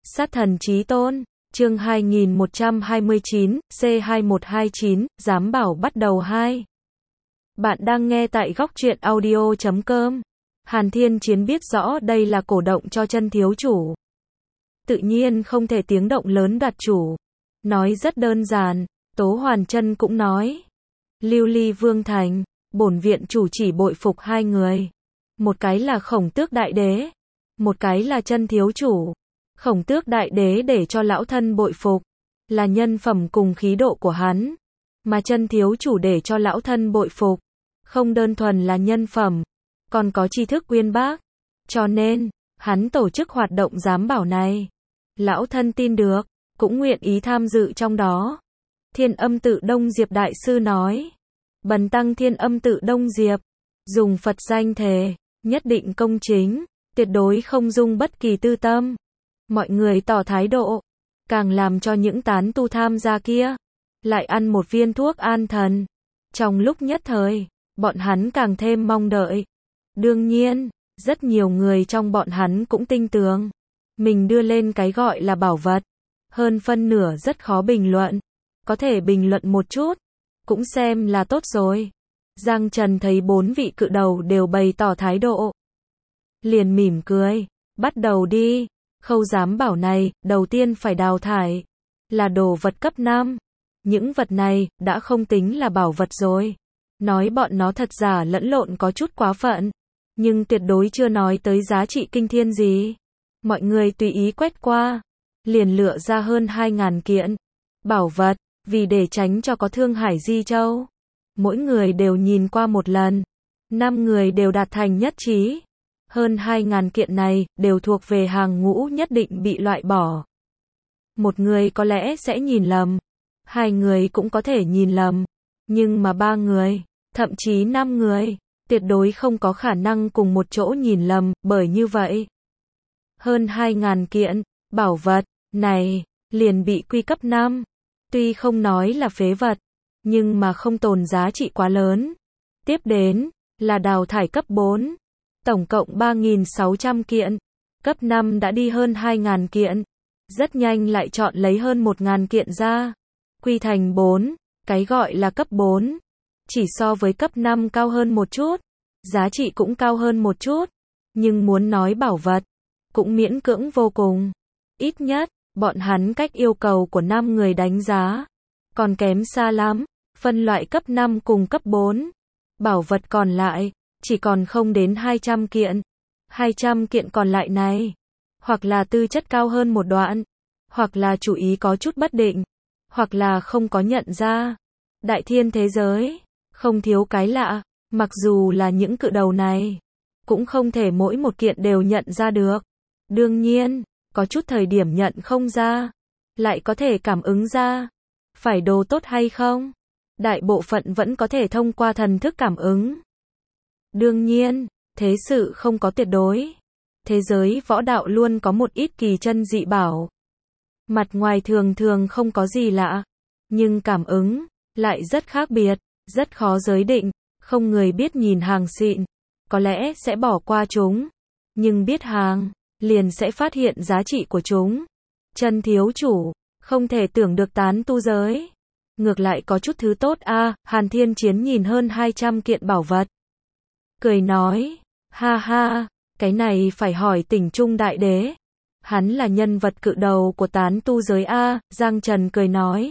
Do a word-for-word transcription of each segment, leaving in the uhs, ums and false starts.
Sát thần chí tôn, chương hai nghìn một trăm hai mươi chín, C hai một hai chín, giám bảo bắt đầu hai. Bạn đang nghe tại góc truyện audio chấm com. Hàn Thiên Chiến biết rõ đây là cổ động cho chân thiếu chủ. Tự nhiên không thể tiếng động lớn đoạt chủ. Nói rất đơn giản, Tố Hoàn Chân cũng nói. Lưu Ly Vương Thành, bổn viện chủ chỉ bội phục hai người. Một cái là Khổng Tước Đại Đế, một cái là chân thiếu chủ. Khổng Tước Đại Đế để cho lão thân bội phục, là nhân phẩm cùng khí độ của hắn. Mà chân thiếu chủ để cho lão thân bội phục, không đơn thuần là nhân phẩm, còn có tri thức uyên bác. Cho nên, hắn tổ chức hoạt động giám bảo này. Lão thân tin được, cũng nguyện ý tham dự trong đó. Thiên Âm Tự Đông Diệp Đại Sư nói. Bần tăng Thiên Âm Tự Đông Diệp, dùng Phật danh thề, nhất định công chính, tuyệt đối không dung bất kỳ tư tâm. Mọi người tỏ thái độ, càng làm cho những tán tu tham gia kia lại ăn một viên thuốc an thần. Trong lúc nhất thời, bọn hắn càng thêm mong đợi. Đương nhiên, rất nhiều người trong bọn hắn cũng tin tưởng mình đưa lên cái gọi là bảo vật, hơn phân nửa rất khó bình luận. Có thể bình luận một chút, cũng xem là tốt rồi. Giang Trần thấy bốn vị cự đầu đều bày tỏ thái độ, liền mỉm cười, bắt đầu đi. Khâu giám bảo này, đầu tiên phải đào thải, là đồ vật cấp năm. Những vật này, đã không tính là bảo vật rồi. Nói bọn nó thật giả lẫn lộn có chút quá phận, nhưng tuyệt đối chưa nói tới giá trị kinh thiên gì. Mọi người tùy ý quét qua, liền lựa ra hơn hai ngàn kiện bảo vật, vì để tránh cho có Thương Hải Di Châu. Mỗi người đều nhìn qua một lần, năm người đều đạt thành nhất trí. Hơn hai ngàn kiện này, đều thuộc về hàng ngũ nhất định bị loại bỏ. Một người có lẽ sẽ nhìn lầm, hai người cũng có thể nhìn lầm, nhưng mà ba người, thậm chí năm người, tuyệt đối không có khả năng cùng một chỗ nhìn lầm, bởi như vậy. Hơn hai ngàn kiện, bảo vật, này, liền bị quy cấp năm. Tuy không nói là phế vật, nhưng mà không tồn giá trị quá lớn. Tiếp đến, là đào thải cấp bốn. Tổng cộng ba nghìn sáu trăm kiện. Cấp năm đã đi hơn hai ngàn kiện. Rất nhanh lại chọn lấy hơn một nghìn kiện ra. Quy thành bốn, cái gọi là cấp bốn. Chỉ so với cấp năm cao hơn một chút. Giá trị cũng cao hơn một chút. Nhưng muốn nói bảo vật, cũng miễn cưỡng vô cùng. Ít nhất, bọn hắn cách yêu cầu của năm người đánh giá còn kém xa lắm. Phân loại cấp năm cùng cấp bốn. Bảo vật còn lại chỉ còn không đến hai trăm kiện. hai trăm kiện còn lại này, hoặc là tư chất cao hơn một đoạn, hoặc là chủ ý có chút bất định, hoặc là không có nhận ra. Đại thiên thế giới, không thiếu cái lạ, mặc dù là những cự đầu này, cũng không thể mỗi một kiện đều nhận ra được. Đương nhiên, có chút thời điểm nhận không ra, lại có thể cảm ứng ra. Phải đồ tốt hay không? Đại bộ phận vẫn có thể thông qua thần thức cảm ứng. Đương nhiên, thế sự không có tuyệt đối. Thế giới võ đạo luôn có một ít kỳ chân dị bảo. Mặt ngoài thường thường không có gì lạ, nhưng cảm ứng lại rất khác biệt, rất khó giới định. Không người biết nhìn hàng xịn, có lẽ sẽ bỏ qua chúng, nhưng biết hàng, liền sẽ phát hiện giá trị của chúng. Chân thiếu chủ, không thể tưởng được tán tu giới. Ngược lại có chút thứ tốt a. À, Hàn Thiên Chiến nhìn hơn hai trăm kiện bảo vật, cười nói, ha ha, cái này phải hỏi Tỉnh Trung Đại Đế. Hắn là nhân vật cự đầu của tán tu giới a. À, Giang Trần cười nói.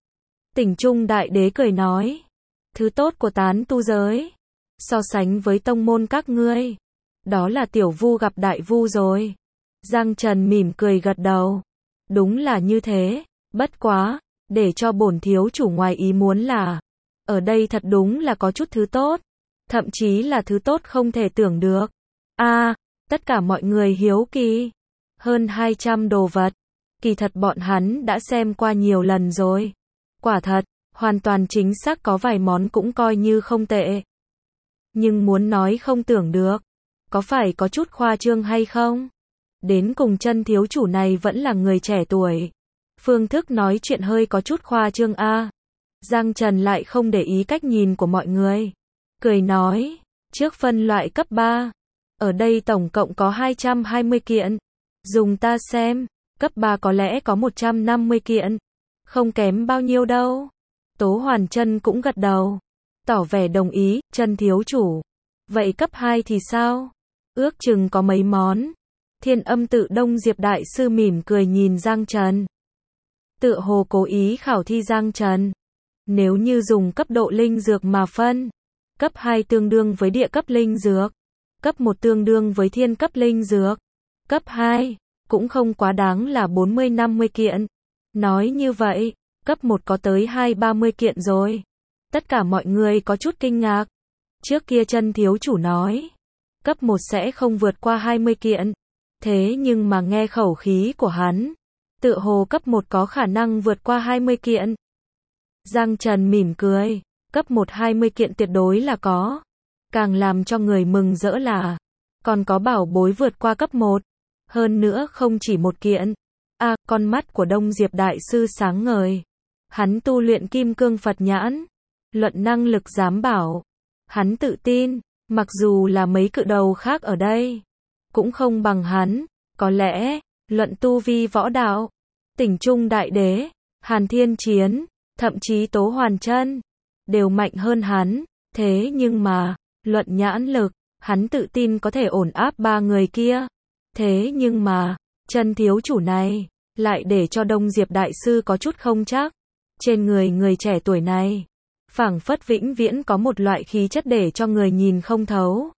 Tỉnh Trung Đại Đế cười nói, thứ tốt của tán tu giới, so sánh với tông môn các ngươi, đó là tiểu vu gặp đại vu rồi. Giang Trần mỉm cười gật đầu. Đúng là như thế, bất quá, để cho bổn thiếu chủ ngoài ý muốn là, ở đây thật đúng là có chút thứ tốt, thậm chí là thứ tốt không thể tưởng được. A, à, tất cả mọi người hiếu kỳ. Hơn hai trăm đồ vật, kỳ thật bọn hắn đã xem qua nhiều lần rồi. Quả thật, hoàn toàn chính xác có vài món cũng coi như không tệ. Nhưng muốn nói không tưởng được, có phải có chút khoa trương hay không? Đến cùng chân thiếu chủ này vẫn là người trẻ tuổi. Phương thức nói chuyện hơi có chút khoa trương a. À. Giang Trần lại không để ý cách nhìn của mọi người. Cười nói, trước phân loại cấp ba, ở đây tổng cộng có hai trăm hai mươi kiện. Dùng ta xem, Cấp ba có lẽ có một trăm năm mươi kiện. Không kém bao nhiêu đâu. Tố Hoàn Chân cũng gật đầu. Tỏ vẻ đồng ý, Chân thiếu chủ. Vậy cấp hai thì sao? Ước chừng có mấy món. Thiên Âm Tự Đông Diệp Đại Sư mỉm cười nhìn Giang Trần. Tựa hồ cố ý khảo thi Giang Trần. Nếu như dùng cấp độ linh dược mà phân, cấp hai tương đương với địa cấp linh dược, cấp một tương đương với thiên cấp linh dược, cấp hai cũng không quá đáng là bốn mươi năm mươi kiện. Nói như vậy, cấp một có tới hai ba mươi kiện rồi. Tất cả mọi người có chút kinh ngạc. Trước kia Chân thiếu chủ nói, cấp một sẽ không vượt qua hai mươi kiện. Thế nhưng mà nghe khẩu khí của hắn, tựa hồ cấp một có khả năng vượt qua hai mươi kiện. Giang Trần mỉm cười, cấp một hai mươi kiện tuyệt đối là có. Càng làm cho người mừng rỡ là, còn có bảo bối vượt qua cấp một. Hơn nữa không chỉ một kiện. À, con mắt của Đông Diệp Đại Sư sáng ngời. Hắn tu luyện Kim Cương Phật Nhãn. Luận năng lực giám bảo. Hắn tự tin, mặc dù là mấy cự đầu khác ở đây, cũng không bằng hắn. Có lẽ, luận tu vi võ đạo, Tỉnh Trung Đại Đế, Hàn Thiên Chiến, thậm chí Tố Hoàn Chân, đều mạnh hơn hắn. Thế nhưng mà, luận nhãn lực, hắn tự tin có thể ổn áp ba người kia. Thế nhưng mà, Chân thiếu chủ này, lại để cho Đông Diệp Đại Sư có chút không chắc. Trên người người trẻ tuổi này, phảng phất vĩnh viễn có một loại khí chất để cho người nhìn không thấu.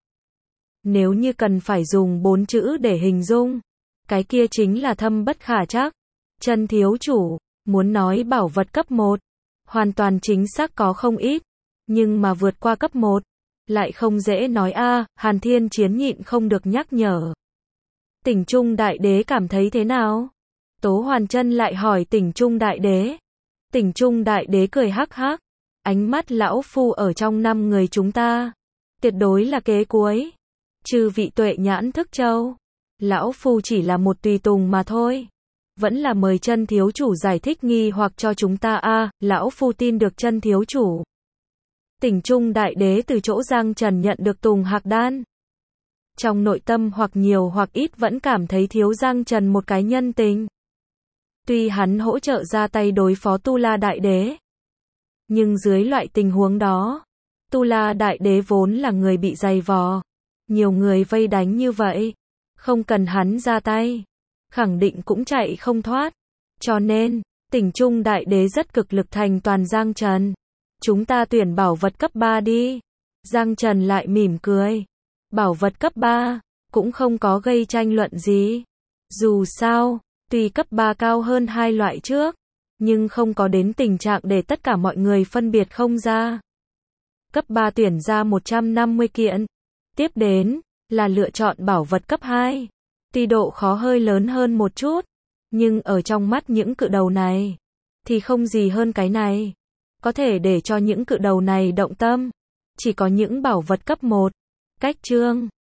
Nếu như cần phải dùng bốn chữ để hình dung, cái kia chính là thâm bất khả trắc. Chân thiếu chủ, muốn nói bảo vật cấp một, hoàn toàn chính xác có không ít, nhưng mà vượt qua cấp một, lại không dễ nói a. À, Hàn Thiên Chiến nhịn không được nhắc nhở. Tỉnh Trung Đại Đế cảm thấy thế nào? Tố Hoàn Chân lại hỏi Tỉnh Trung Đại Đế. Tỉnh Trung Đại Đế cười hắc hắc. Ánh mắt lão phu ở trong năm người chúng ta, tuyệt đối là kế cuối. Trừ vị tuệ nhãn thức châu, lão phu chỉ là một tùy tùng mà thôi. Vẫn là mời Chân thiếu chủ giải thích nghi hoặc cho chúng ta a. À, lão phu tin được Chân thiếu chủ. Tỉnh Trung Đại Đế từ chỗ Giang Trần nhận được Tùng Hạc Đan. Trong nội tâm hoặc nhiều hoặc ít vẫn cảm thấy thiếu Giang Trần một cái nhân tình. Tuy hắn hỗ trợ ra tay đối phó Tu La Đại Đế, nhưng dưới loại tình huống đó, Tu La Đại Đế vốn là người bị dày vò. Nhiều người vây đánh như vậy, không cần hắn ra tay, khẳng định cũng chạy không thoát. Cho nên, Tỉnh Trung Đại Đế rất cực lực thành toàn Giang Trần. Chúng ta tuyển bảo vật cấp ba đi. Giang Trần lại mỉm cười. Bảo vật cấp ba, cũng không có gây tranh luận gì. Dù sao, tuy cấp ba cao hơn hai loại trước, nhưng không có đến tình trạng để tất cả mọi người phân biệt không ra. Cấp ba tuyển ra một trăm năm mươi kiện. Tiếp đến, là lựa chọn bảo vật cấp hai. Tuy độ khó hơi lớn hơn một chút, nhưng ở trong mắt những cự đầu này, thì không gì hơn cái này. Có thể để cho những cự đầu này động tâm. Chỉ có những bảo vật cấp một. Cách chương